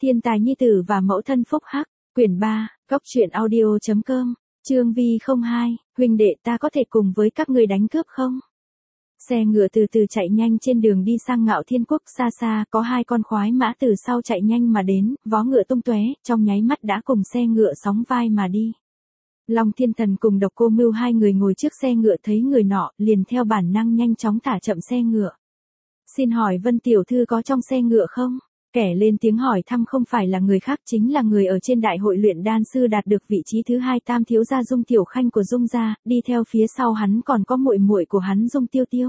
Thiên tài nhi tử và mẫu thân phúc hắc, quyển 3, góc truyện audio.com, chương V02, huynh đệ ta có thể cùng với các ngươi đánh cướp không? Xe ngựa từ từ chạy nhanh trên đường đi sang Ngạo Thiên Quốc, xa xa có hai con khoái mã từ sau chạy nhanh mà đến, vó ngựa tung tóe, trong nháy mắt đã cùng xe ngựa sóng vai mà đi. Long Thiên Thần cùng Độc Cô Mưu hai người ngồi trước xe ngựa thấy người nọ, liền theo bản năng nhanh chóng thả chậm xe ngựa. Xin hỏi Vân tiểu thư có trong xe ngựa không? Kẻ lên tiếng hỏi thăm không phải là người khác, chính là người ở trên đại hội luyện đan sư đạt được vị trí thứ 2 tam thiếu gia Dung Tiểu Khanh của Dung gia, đi theo phía sau hắn còn có muội muội của hắn Dung Tiêu Tiêu.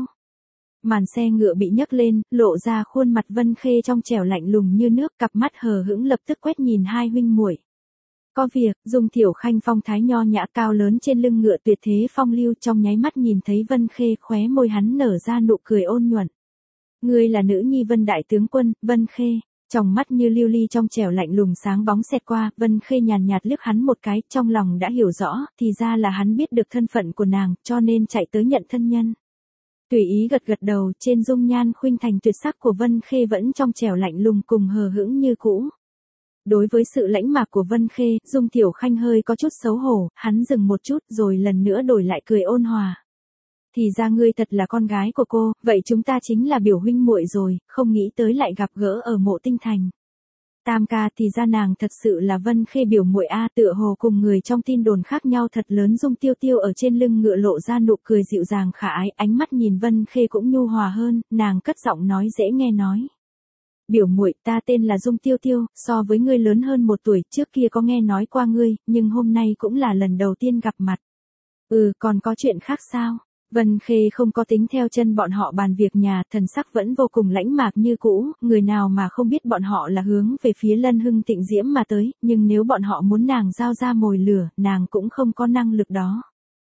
Màn xe ngựa bị nhấc lên, lộ ra khuôn mặt Vân Khê trong trẻo lạnh lùng như nước, cặp mắt hờ hững lập tức quét nhìn hai huynh muội. Có việc, Dung Tiểu Khanh phong thái nho nhã cao lớn trên lưng ngựa tuyệt thế phong lưu, trong nháy mắt nhìn thấy Vân Khê, khóe môi hắn nở ra nụ cười ôn nhuận. Ngươi là nữ nhi Vân đại tướng quân, Vân Khê. Trong mắt như lưu ly trong trẻo lạnh lùng sáng bóng xẹt qua, Vân Khê nhàn nhạt liếc hắn một cái, trong lòng đã hiểu rõ, thì ra là hắn biết được thân phận của nàng, cho nên chạy tới nhận thân nhân. Tùy ý gật gật đầu, trên dung nhan khuynh thành tuyệt sắc của Vân Khê vẫn trong trẻo lạnh lùng cùng hờ hững như cũ. Đối với sự lãnh mạc của Vân Khê, Dung Tiểu Khanh hơi có chút xấu hổ, hắn dừng một chút rồi lần nữa đổi lại cười ôn hòa. Thì ra ngươi thật là con gái của cô, vậy chúng ta chính là biểu huynh muội rồi, không nghĩ tới lại gặp gỡ ở Mộ Tinh Thành. Tam ca, thì ra nàng thật sự là Vân Khê biểu muội a, tựa hồ cùng người trong tin đồn khác nhau thật lớn. Dung Tiêu Tiêu ở trên lưng ngựa lộ ra nụ cười dịu dàng khả ái, ánh mắt nhìn Vân Khê cũng nhu hòa hơn, nàng cất giọng nói dễ nghe nói. Biểu muội, ta tên là Dung Tiêu Tiêu, so với ngươi lớn hơn 1 tuổi, trước kia có nghe nói qua ngươi, nhưng hôm nay cũng là lần đầu tiên gặp mặt. Còn có chuyện khác sao? Vân Khê không có tính theo chân bọn họ bàn việc nhà, thần sắc vẫn vô cùng lãnh mạc như cũ, người nào mà không biết bọn họ là hướng về phía Lân Hưng Tịnh Diễm mà tới, nhưng nếu bọn họ muốn nàng giao ra mồi lửa, nàng cũng không có năng lực đó.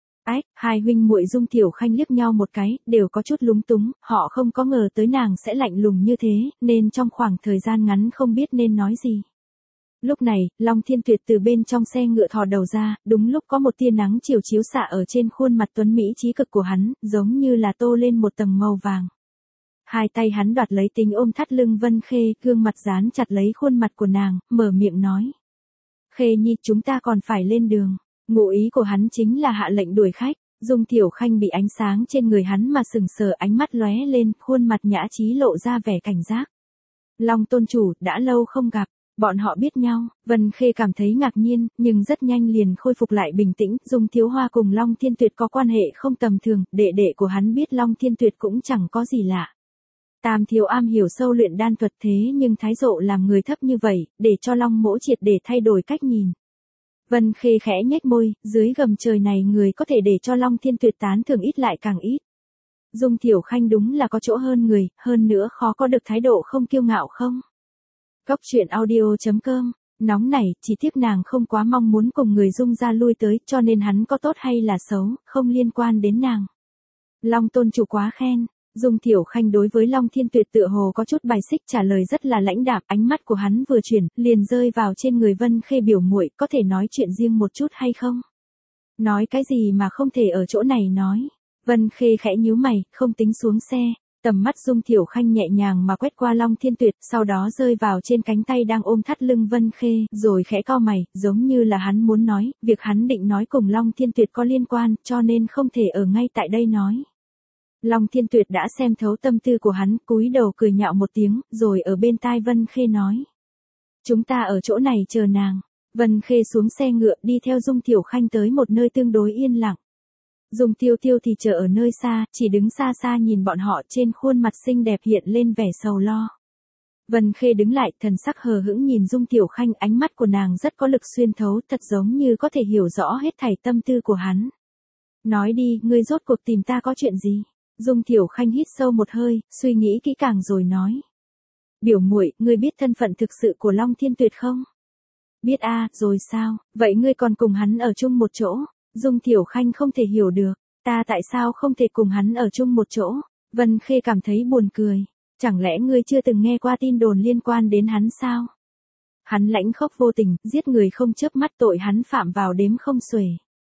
Hai huynh muội Dung Tiểu Khanh liếc nhau một cái, đều có chút lúng túng, họ không có ngờ tới nàng sẽ lạnh lùng như thế, nên trong khoảng thời gian ngắn không biết nên nói gì. Lúc này, Long Thiên Tuyệt từ bên trong xe ngựa thò đầu ra, đúng lúc có một tia nắng chiều chiếu xạ ở trên khuôn mặt tuấn mỹ trí cực của hắn, giống như là tô lên một tầng màu vàng. Hai tay hắn đoạt lấy tính ôm thắt lưng Vân Khê, gương mặt dán chặt lấy khuôn mặt của nàng, mở miệng nói. Khê nhi, chúng ta còn phải lên đường. Ngụ ý của hắn chính là hạ lệnh đuổi khách. Dung Tiểu Khanh bị ánh sáng trên người hắn mà sừng sờ, ánh mắt lóe lên, khuôn mặt nhã trí lộ ra vẻ cảnh giác. Long tôn chủ, đã lâu không gặp. Bọn họ biết nhau, Vân Khê cảm thấy ngạc nhiên, nhưng rất nhanh liền khôi phục lại bình tĩnh. Dung Thiếu Hoa cùng Long Thiên Tuyệt có quan hệ không tầm thường, đệ đệ của hắn biết Long Thiên Tuyệt cũng chẳng có gì lạ. Tam thiếu am hiểu sâu luyện đan thuật, thế nhưng thái độ làm người thấp như vậy, để cho Long Mỗ triệt để thay đổi cách nhìn. Vân Khê khẽ nhếch môi, dưới gầm trời này người có thể để cho Long Thiên Tuyệt tán thưởng ít lại càng ít. Dung Tiểu Khanh đúng là có chỗ hơn người, hơn nữa khó có được thái độ không kiêu ngạo không? Góc truyện audio.com, nóng này, chỉ tiếc nàng không quá mong muốn cùng người Dung gia lui tới, cho nên hắn có tốt hay là xấu, không liên quan đến nàng. Long tôn chủ quá khen. Dung Tiểu Khanh đối với Long Thiên Tuyệt tựa hồ có chút bài xích, trả lời rất là lãnh đạm, ánh mắt của hắn vừa chuyển, liền rơi vào trên người Vân Khê. Biểu muội, có thể nói chuyện riêng một chút hay không? Nói cái gì mà không thể ở chỗ này nói? Vân Khê khẽ nhíu mày, không tính xuống xe. Tầm mắt Dung Tiểu Khanh nhẹ nhàng mà quét qua Long Thiên Tuyệt, sau đó rơi vào trên cánh tay đang ôm thắt lưng Vân Khê, rồi khẽ cau mày, giống như là hắn muốn nói, việc hắn định nói cùng Long Thiên Tuyệt có liên quan, cho nên không thể ở ngay tại đây nói. Long Thiên Tuyệt đã xem thấu tâm tư của hắn, cúi đầu cười nhạo một tiếng, rồi ở bên tai Vân Khê nói. Chúng ta ở chỗ này chờ nàng. Vân Khê xuống xe ngựa, đi theo Dung Tiểu Khanh tới một nơi tương đối yên lặng. Dung Tiêu Tiêu thì chờ ở nơi xa, chỉ đứng xa xa nhìn bọn họ, trên khuôn mặt xinh đẹp hiện lên vẻ sầu lo. Vân Khê đứng lại, thần sắc hờ hững nhìn Dung Tiểu Khanh, ánh mắt của nàng rất có lực xuyên thấu, thật giống như có thể hiểu rõ hết thảy tâm tư của hắn. Nói đi, ngươi rốt cuộc tìm ta có chuyện gì? Dung Tiểu Khanh hít sâu một hơi, suy nghĩ kỹ càng rồi nói. Biểu muội, ngươi biết thân phận thực sự của Long Thiên Tuyệt không? Biết a, rồi sao, vậy ngươi còn cùng hắn ở chung một chỗ? Dung Tiểu Khanh không thể hiểu được, ta tại sao không thể cùng hắn ở chung một chỗ? Vân Khê cảm thấy buồn cười, chẳng lẽ ngươi chưa từng nghe qua tin đồn liên quan đến hắn sao? Hắn lãnh khốc vô tình, giết người không chớp mắt, tội hắn phạm vào đếm không xuể.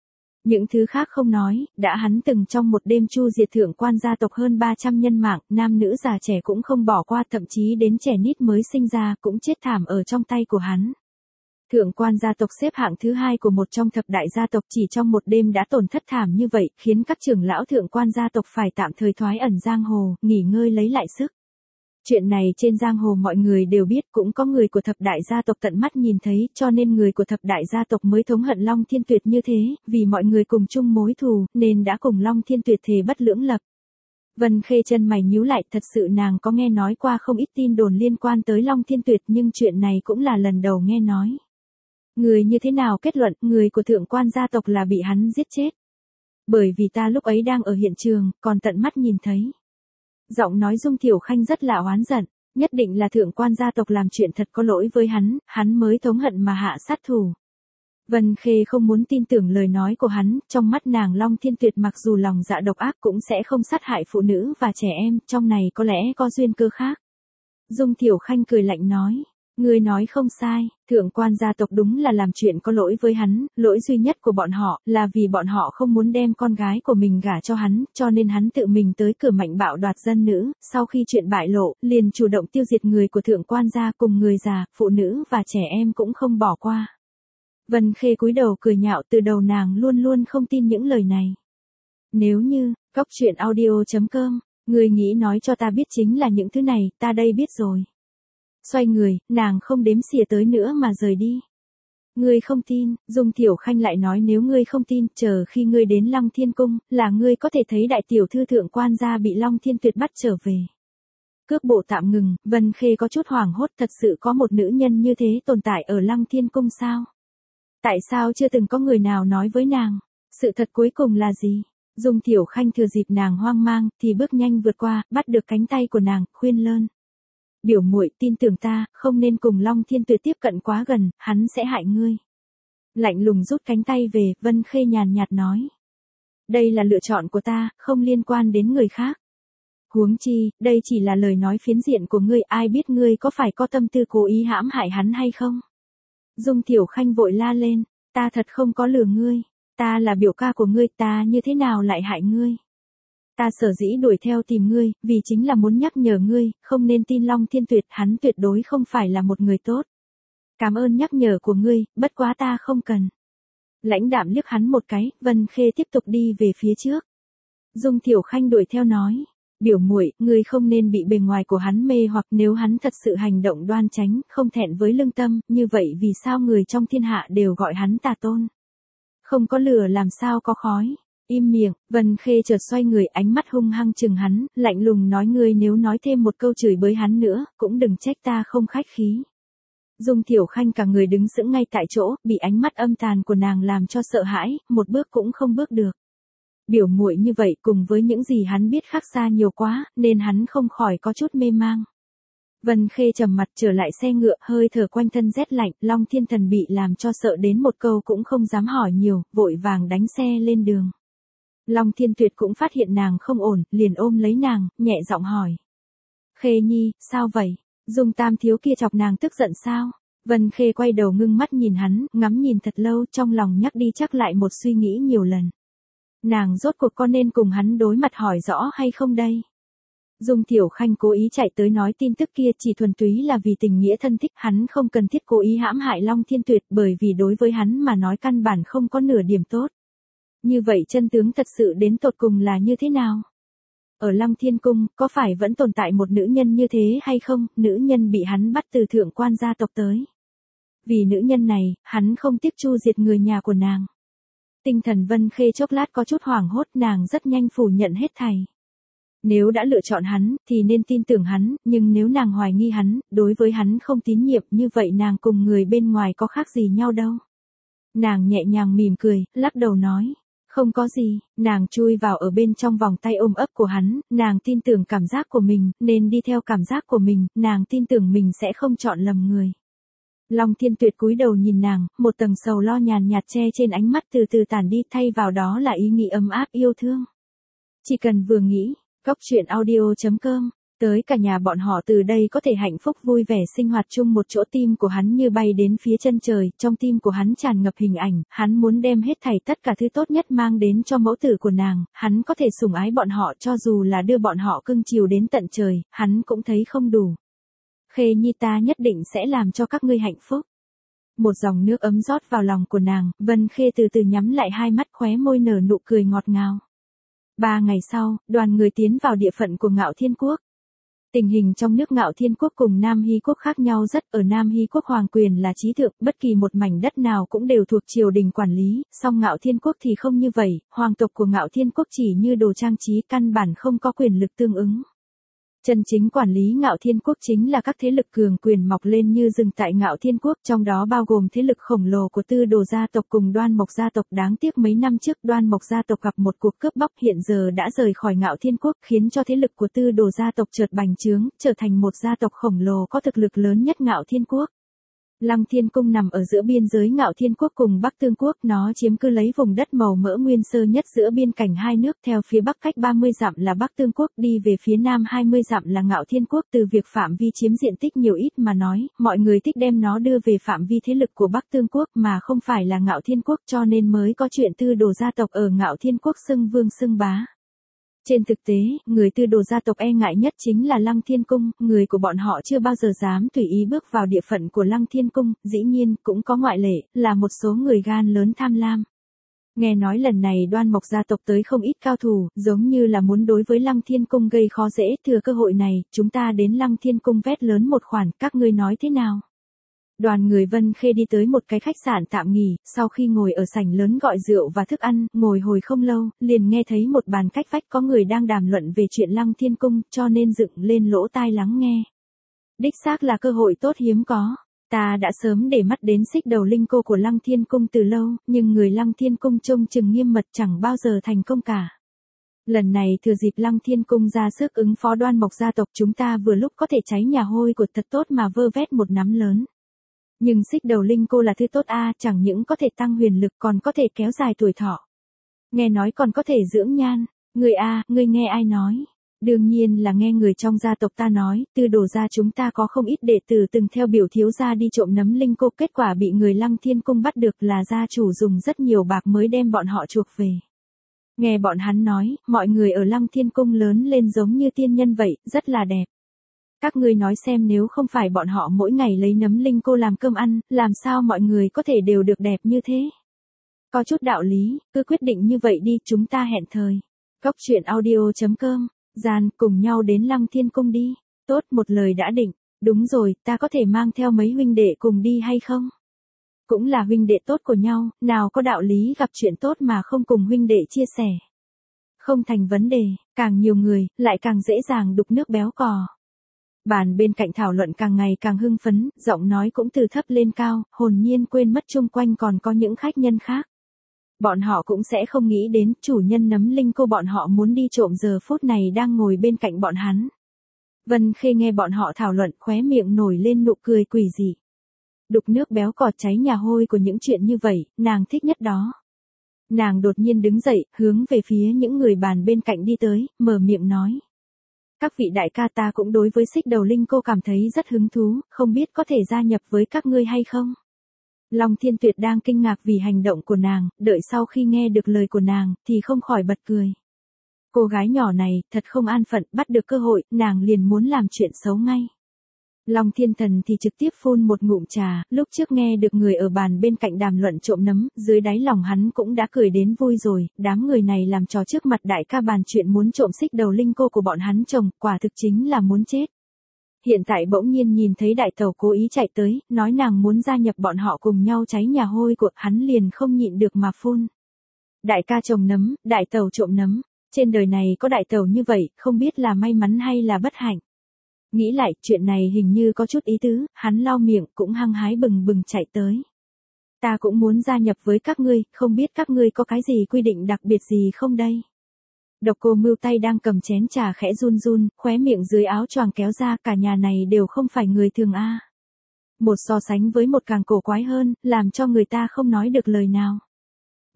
Những thứ khác không nói, đã hắn từng trong một đêm chu diệt thượng quan gia tộc hơn 300 nhân mạng, nam nữ già trẻ cũng không bỏ qua, thậm chí đến trẻ nít mới sinh ra cũng chết thảm ở trong tay của hắn. Thượng quan gia tộc xếp hạng thứ 2 của một trong thập đại gia tộc chỉ trong một đêm đã tổn thất thảm như vậy, khiến các trưởng lão thượng quan gia tộc phải tạm thời thoái ẩn giang hồ, nghỉ ngơi lấy lại sức. Chuyện này trên giang hồ mọi người đều biết, cũng có người của thập đại gia tộc tận mắt nhìn thấy, cho nên người của thập đại gia tộc mới thống hận Long Thiên Tuyệt như thế, vì mọi người cùng chung mối thù, nên đã cùng Long Thiên Tuyệt thề bất lưỡng lập. Vân Khê chân mày nhíu lại, thật sự nàng có nghe nói qua không ít tin đồn liên quan tới Long Thiên Tuyệt, nhưng chuyện này cũng là lần đầu nghe nói. Người như thế nào kết luận, người của thượng quan gia tộc là bị hắn giết chết? Bởi vì ta lúc ấy đang ở hiện trường, còn tận mắt nhìn thấy. Giọng nói Dung Tiểu Khanh rất là oán giận, nhất định là thượng quan gia tộc làm chuyện thật có lỗi với hắn mới thống hận mà hạ sát thủ. Vân Khê không muốn tin tưởng lời nói của hắn, trong mắt nàng Long Thiên Tuyệt mặc dù lòng dạ độc ác cũng sẽ không sát hại phụ nữ và trẻ em, trong này có lẽ có duyên cơ khác. Dung Tiểu Khanh cười lạnh nói, ngươi nói không sai, thượng quan gia tộc đúng là làm chuyện có lỗi với hắn, lỗi duy nhất của bọn họ là vì bọn họ không muốn đem con gái của mình gả cho hắn, cho nên hắn tự mình tới cửa mạnh bạo đoạt dân nữ, sau khi chuyện bại lộ, liền chủ động tiêu diệt người của thượng quan gia, cùng người già, phụ nữ và trẻ em cũng không bỏ qua. Vân Khê cúi đầu cười nhạo, từ đầu nàng luôn luôn không tin những lời này. Nếu như, coctruyện.audio.com, ngươi nghĩ nói cho ta biết chính là những thứ này, ta đây biết rồi. Xoay người, nàng không đếm xỉa tới nữa mà rời đi. Ngươi không tin, Dung Tiểu Khanh lại nói, nếu ngươi không tin, chờ khi ngươi đến Long Thiên Cung, là ngươi có thể thấy đại tiểu thư thượng quan gia bị Long Thiên Tuyệt bắt trở về. Cước bộ tạm ngừng, Vân Khê có chút hoảng hốt, thật sự có một nữ nhân như thế tồn tại ở Long Thiên Cung sao? Tại sao chưa từng có người nào nói với nàng? Sự thật cuối cùng là gì? Dung Tiểu Khanh thừa dịp nàng hoang mang, thì bước nhanh vượt qua, bắt được cánh tay của nàng, khuyên lơn. Biểu muội, tin tưởng ta, không nên cùng Long Thiên Tuyệt tiếp cận quá gần, hắn sẽ hại ngươi. Lạnh lùng rút cánh tay về, Vân Khê nhàn nhạt nói. Đây là lựa chọn của ta, không liên quan đến người khác. Huống chi, đây chỉ là lời nói phiến diện của ngươi, ai biết ngươi có phải có tâm tư cố ý hãm hại hắn hay không? Dung Tiểu Khanh vội la lên, ta thật không có lừa ngươi, ta là biểu ca của ngươi, ta như thế nào lại hại ngươi? Ta sở dĩ đuổi theo tìm ngươi, vì chính là muốn nhắc nhở ngươi, không nên tin Long Thiên Tuyệt, hắn tuyệt đối không phải là một người tốt. Cảm ơn nhắc nhở của ngươi, bất quá ta không cần. Lãnh đạm liếc hắn một cái, Vân Khê tiếp tục đi về phía trước. Dung Tiểu Khanh đuổi theo nói, biểu muội, ngươi không nên bị bề ngoài của hắn mê hoặc, nếu hắn thật sự hành động đoan chánh, không thẹn với lương tâm, như vậy vì sao người trong thiên hạ đều gọi hắn tà tôn? Không có lửa làm sao có khói? Im miệng, Vân Khê chợt xoay người, ánh mắt hung hăng chừng hắn, lạnh lùng nói, ngươi nếu nói thêm một câu chửi bới hắn nữa, cũng đừng trách ta không khách khí. Dung Tiểu Khanh cả người đứng sững ngay tại chỗ, bị ánh mắt âm tàn của nàng làm cho sợ hãi, một bước cũng không bước được. Biểu muội như vậy cùng với những gì hắn biết khác xa nhiều quá, nên hắn không khỏi có chút mê mang. Vân Khê trầm mặt trở lại xe ngựa, hơi thở quanh thân rét lạnh, Long Thiên Thần bị làm cho sợ đến một câu cũng không dám hỏi nhiều, vội vàng đánh xe lên đường. Long Thiên Tuyệt cũng phát hiện nàng không ổn, liền ôm lấy nàng, nhẹ giọng hỏi. Khê Nhi, sao vậy? Dung Tam thiếu kia chọc nàng tức giận sao? Vân Khê quay đầu ngưng mắt nhìn hắn, ngắm nhìn thật lâu, trong lòng nhắc đi chắc lại một suy nghĩ nhiều lần. Nàng rốt cuộc có nên cùng hắn đối mặt hỏi rõ hay không đây? Dung Tiểu Khanh cố ý chạy tới nói tin tức kia chỉ thuần túy là vì tình nghĩa thân thích, hắn không cần thiết cố ý hãm hại Long Thiên Tuyệt, bởi vì đối với hắn mà nói căn bản không có nửa điểm tốt. Như vậy chân tướng thật sự đến tột cùng là như thế nào? Ở Long Thiên Cung, có phải vẫn tồn tại một nữ nhân như thế hay không? Nữ nhân bị hắn bắt từ thượng quan gia tộc tới. Vì nữ nhân này, hắn không tiếc chu diệt người nhà của nàng. Tinh thần Vân Khê chốc lát có chút hoảng hốt, nàng rất nhanh phủ nhận hết thảy. Nếu đã lựa chọn hắn, thì nên tin tưởng hắn, nhưng nếu nàng hoài nghi hắn, đối với hắn không tín nhiệm, như vậy nàng cùng người bên ngoài có khác gì nhau đâu. Nàng nhẹ nhàng mỉm cười, lắc đầu nói. Không có gì, nàng chui vào ở bên trong vòng tay ôm ấp của hắn, nàng tin tưởng cảm giác của mình, nên đi theo cảm giác của mình, nàng tin tưởng mình sẽ không chọn lầm người. Long Thiên Tuyệt cúi đầu nhìn nàng, một tầng sầu lo nhàn nhạt che trên ánh mắt từ từ tản đi, thay vào đó là ý nghĩ ấm áp yêu thương. Chỉ cần vừa nghĩ, coctruyện.audio.com Tới cả nhà bọn họ từ đây có thể hạnh phúc vui vẻ sinh hoạt chung một chỗ, tim của hắn như bay đến phía chân trời, trong tim của hắn tràn ngập hình ảnh, hắn muốn đem hết thảy tất cả thứ tốt nhất mang đến cho mẫu tử của nàng, hắn có thể sủng ái bọn họ cho dù là đưa bọn họ cưng chiều đến tận trời, hắn cũng thấy không đủ. Khê Nhi, ta nhất định sẽ làm cho các ngươi hạnh phúc. Một dòng nước ấm rót vào lòng của nàng, Vân Khê từ từ nhắm lại hai mắt, khóe môi nở nụ cười ngọt ngào. 3 ngày sau, đoàn người tiến vào địa phận của Ngạo Thiên Quốc. Tình hình trong nước Ngạo Thiên Quốc cùng Nam Hy Quốc khác nhau rất, ở Nam Hy Quốc hoàng quyền là chí thượng, bất kỳ một mảnh đất nào cũng đều thuộc triều đình quản lý, song Ngạo Thiên Quốc thì không như vậy, hoàng tộc của Ngạo Thiên Quốc chỉ như đồ trang trí, căn bản không có quyền lực tương ứng. Chân chính quản lý Ngạo Thiên Quốc chính là các thế lực cường quyền mọc lên như rừng tại Ngạo Thiên Quốc, trong đó bao gồm thế lực khổng lồ của Tư Đồ gia tộc cùng Đoan Mộc gia tộc. Đáng tiếc mấy năm trước Đoan Mộc gia tộc gặp một cuộc cướp bóc, hiện giờ đã rời khỏi Ngạo Thiên Quốc, khiến cho thế lực của Tư Đồ gia tộc chợt bành trướng, trở thành một gia tộc khổng lồ có thực lực lớn nhất Ngạo Thiên Quốc. Lăng Thiên Cung nằm ở giữa biên giới Ngạo Thiên Quốc cùng Bắc Tương Quốc, nó chiếm cứ lấy vùng đất màu mỡ nguyên sơ nhất giữa biên cảnh hai nước, theo phía bắc cách 30 dặm là Bắc Tương Quốc, đi về phía nam 20 dặm là Ngạo Thiên Quốc. Từ việc phạm vi chiếm diện tích nhiều ít mà nói, mọi người thích đem nó đưa về phạm vi thế lực của Bắc Tương Quốc mà không phải là Ngạo Thiên Quốc, cho nên mới có chuyện Tư Đồ gia tộc ở Ngạo Thiên Quốc xưng vương xưng bá. Trên thực tế, người Tư Đồ gia tộc e ngại nhất chính là Lăng Thiên Cung, người của bọn họ chưa bao giờ dám tùy ý bước vào địa phận của Lăng Thiên Cung, dĩ nhiên, cũng có ngoại lệ, là một số người gan lớn tham lam. Nghe nói lần này Đoan Mộc gia tộc tới không ít cao thủ, giống như là muốn đối với Lăng Thiên Cung gây khó dễ, thừa cơ hội này, chúng ta đến Lăng Thiên Cung vét lớn một khoản, các ngươi nói thế nào? Đoàn người Vân Khê đi tới một cái khách sạn tạm nghỉ, sau khi ngồi ở sảnh lớn gọi rượu và thức ăn, ngồi hồi không lâu, liền nghe thấy một bàn cách vách có người đang đàm luận về chuyện Lăng Thiên Cung, cho nên dựng lên lỗ tai lắng nghe. Đích xác là cơ hội tốt hiếm có. Ta đã sớm để mắt đến xích đầu linh cô của Lăng Thiên Cung từ lâu, nhưng người Lăng Thiên Cung trông chừng nghiêm mật chẳng bao giờ thành công cả. Lần này thừa dịp Lăng Thiên Cung ra sức ứng phó Đoan Mộc gia tộc, chúng ta vừa lúc có thể cháy nhà hôi của thật tốt mà vơ vét một nắm lớn. Nhưng xích đầu linh cô là thứ tốt a, chẳng những có thể tăng huyền lực còn có thể kéo dài tuổi thọ. Nghe nói còn có thể dưỡng nhan. Người a, ngươi nghe ai nói? Đương nhiên là nghe người trong gia tộc ta nói, Tư Đồ gia chúng ta có không ít đệ tử từng theo biểu thiếu gia đi trộm nấm linh cô, kết quả bị người Lăng Thiên Cung bắt được, là gia chủ dùng rất nhiều bạc mới đem bọn họ chuộc về. Nghe bọn hắn nói, mọi người ở Lăng Thiên Cung lớn lên giống như tiên nhân vậy, rất là đẹp. Các ngươi nói xem, nếu không phải bọn họ mỗi ngày lấy nấm linh cô làm cơm ăn, làm sao mọi người có thể đều được đẹp như thế? Có chút đạo lý, cứ quyết định như vậy đi, chúng ta hẹn thời. Cốc truyện audio.com, Gian, cùng nhau đến Lăng Thiên Cung đi. Tốt, một lời đã định. Đúng rồi, ta có thể mang theo mấy huynh đệ cùng đi hay không? Cũng là huynh đệ tốt của nhau, nào có đạo lý gặp chuyện tốt mà không cùng huynh đệ chia sẻ. Không thành vấn đề, càng nhiều người, lại càng dễ dàng đục nước béo cò. Bàn bên cạnh thảo luận càng ngày càng hưng phấn, giọng nói cũng từ thấp lên cao, hồn nhiên quên mất chung quanh còn có những khách nhân khác. Bọn họ cũng sẽ không nghĩ đến chủ nhân nấm linh cô bọn họ muốn đi trộm giờ phút này đang ngồi bên cạnh bọn hắn. Vân Khê nghe bọn họ thảo luận, khóe miệng nổi lên nụ cười quỷ dị. Đục nước béo cò cháy nhà hôi của những chuyện như vậy, nàng thích nhất đó. Nàng đột nhiên đứng dậy, hướng về phía những người bàn bên cạnh đi tới, mở miệng nói. Các vị đại ca, ta cũng đối với xích đầu linh cô cảm thấy rất hứng thú, không biết có thể gia nhập với các ngươi hay không? Long Thiên Tuyệt đang kinh ngạc vì hành động của nàng, đợi sau khi nghe được lời của nàng, thì không khỏi bật cười. Cô gái nhỏ này, thật không an phận, bắt được cơ hội, nàng liền muốn làm chuyện xấu ngay. Long Thiên Thần thì trực tiếp phun một ngụm trà, lúc trước nghe được người ở bàn bên cạnh đàm luận trộm nấm, dưới đáy lòng hắn cũng đã cười đến vui rồi, đám người này làm trò trước mặt đại ca bàn chuyện muốn trộm xích đầu linh cô của bọn hắn chồng, quả thực chính là muốn chết. Hiện tại bỗng nhiên nhìn thấy đại tẩu cố ý chạy tới, nói nàng muốn gia nhập bọn họ cùng nhau cháy nhà hôi của, hắn liền không nhịn được mà phun. Đại ca trồng nấm, đại tẩu trộm nấm, trên đời này có đại tẩu như vậy, không biết là may mắn hay là bất hạnh. Nghĩ lại, chuyện này hình như có chút ý tứ, hắn lau miệng cũng hăng hái bừng bừng chạy tới. Ta cũng muốn gia nhập với các ngươi, không biết các ngươi có cái gì quy định đặc biệt gì không đây? Độc Cô Mưu tay đang cầm chén trà khẽ run run, khóe miệng dưới áo choàng kéo ra, cả nhà này đều không phải người thường a. Một so sánh với một càng cổ quái hơn, làm cho người ta không nói được lời nào.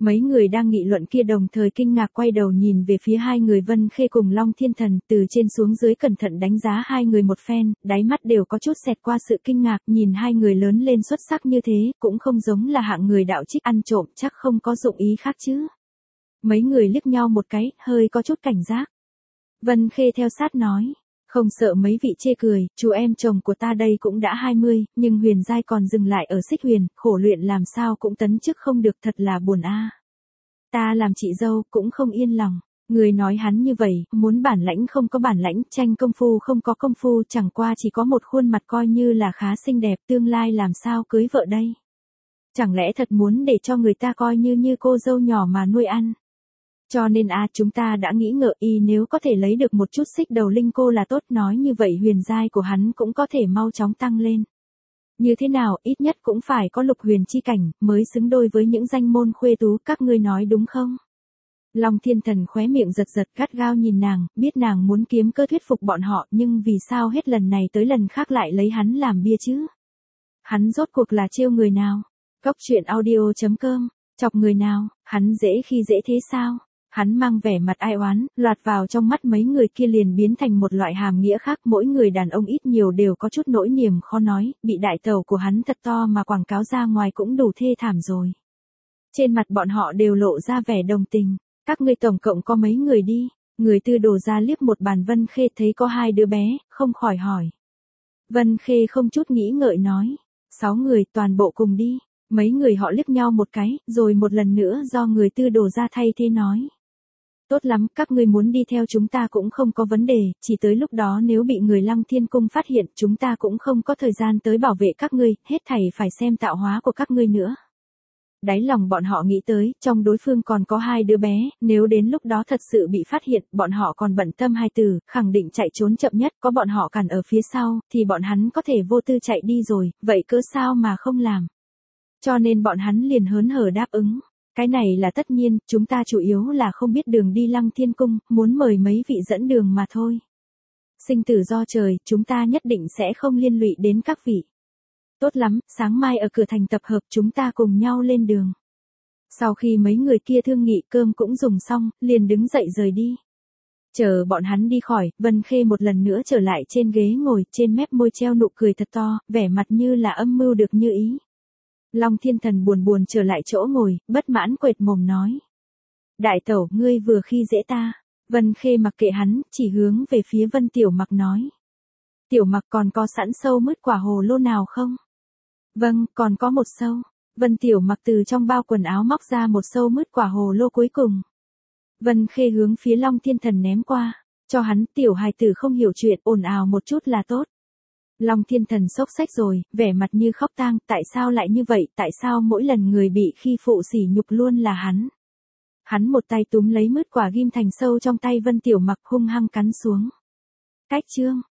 Mấy người đang nghị luận kia đồng thời kinh ngạc quay đầu nhìn về phía hai người Vân Khê cùng Long Thiên Thần, từ trên xuống dưới cẩn thận đánh giá hai người một phen, đáy mắt đều có chút xẹt qua sự kinh ngạc, nhìn hai người lớn lên xuất sắc như thế, cũng không giống là hạng người đạo trích ăn trộm, chắc không có dụng ý khác chứ. Mấy người liếc nhau một cái, hơi có chút cảnh giác. Vân Khê theo sát nói. Không sợ mấy vị chê cười, chú em chồng của ta đây cũng đã 20, nhưng huyền giai còn dừng lại ở xích huyền, khổ luyện làm sao cũng tấn chức không được, thật là buồn a. Ta làm chị dâu cũng không yên lòng. Người nói hắn như vậy, muốn bản lãnh không có bản lãnh, tranh công phu không có công phu, chẳng qua chỉ có một khuôn mặt coi như là khá xinh đẹp, tương lai làm sao cưới vợ đây. Chẳng lẽ thật muốn để cho người ta coi như cô dâu nhỏ mà nuôi ăn. Cho nên chúng ta đã nghĩ ngợi nếu có thể lấy được một chút xích đầu linh cô là tốt, nói như vậy huyền giai của hắn cũng có thể mau chóng tăng lên. Như thế nào, ít nhất cũng phải có lục huyền chi cảnh, mới xứng đôi với những danh môn khuê tú, các ngươi nói đúng không? Long Thiên Thần khóe miệng giật giật gắt gao nhìn nàng, biết nàng muốn kiếm cơ thuyết phục bọn họ, nhưng vì sao hết lần này tới lần khác lại lấy hắn làm bia chứ? Hắn rốt cuộc là trêu người nào? Cốc truyện audio.com, chọc người nào, hắn dễ khi dễ thế sao? Hắn mang vẻ mặt ai oán, loạt vào trong mắt mấy người kia liền biến thành một loại hàm nghĩa khác, mỗi người đàn ông ít nhiều đều có chút nỗi niềm khó nói, bị đại tẩu của hắn thật to mà quảng cáo ra ngoài cũng đủ thê thảm rồi. Trên mặt bọn họ đều lộ ra vẻ đồng tình, các ngươi tổng cộng có mấy người đi, người Tư Đồ ra liếc một bàn. Vân Khê thấy có 2 đứa bé, không khỏi hỏi. Vân Khê không chút nghĩ ngợi nói, 6 người toàn bộ cùng đi, mấy người họ liếc nhau một cái, rồi một lần nữa do người Tư Đồ ra thay thế nói. Tốt lắm, các ngươi muốn đi theo chúng ta cũng không có vấn đề, chỉ tới lúc đó nếu bị người Lăng Thiên Cung phát hiện, chúng ta cũng không có thời gian tới bảo vệ các ngươi, hết thảy phải xem tạo hóa của các ngươi nữa. Đáy lòng bọn họ nghĩ tới, trong đối phương còn có 2 đứa bé, nếu đến lúc đó thật sự bị phát hiện, bọn họ còn bận tâm hai từ, khẳng định chạy trốn chậm nhất, có bọn họ cản ở phía sau, thì bọn hắn có thể vô tư chạy đi rồi, vậy cớ sao mà không làm. Cho nên bọn hắn liền hớn hở đáp ứng. Cái này là tất nhiên, chúng ta chủ yếu là không biết đường đi Lăng Thiên Cung, muốn mời mấy vị dẫn đường mà thôi. Sinh tử do trời, chúng ta nhất định sẽ không liên lụy đến các vị. Tốt lắm, sáng mai ở cửa thành tập hợp chúng ta cùng nhau lên đường. Sau khi mấy người kia thương nghị cơm cũng dùng xong, liền đứng dậy rời đi. Chờ bọn hắn đi khỏi, Vân Khê một lần nữa trở lại trên ghế ngồi, trên mép môi treo nụ cười thật to, vẻ mặt như là âm mưu được như ý. Long Thiên Thần buồn buồn trở lại chỗ ngồi, bất mãn quệt mồm nói. Đại tẩu, ngươi vừa khi dễ ta. Vân Khê mặc kệ hắn, chỉ hướng về phía Vân Tiểu Mặc nói. Tiểu Mặc còn có sẵn sâu mứt quả hồ lô nào không? Vâng, còn có một sâu. Vân Tiểu Mặc từ trong bao quần áo móc ra một sâu mứt quả hồ lô cuối cùng. Vân Khê hướng phía Long Thiên Thần ném qua, cho hắn, tiểu hài tử không hiểu chuyện, ồn ào một chút là tốt. Long Thiên Thần sốc sách rồi, vẻ mặt như khóc tang, tại sao lại như vậy, tại sao mỗi lần người bị khi phụ sỉ nhục luôn là hắn. Hắn một tay túm lấy mứt quả ghim thành sâu trong tay Vân Tiểu Mặc hung hăng cắn xuống. Cách chương.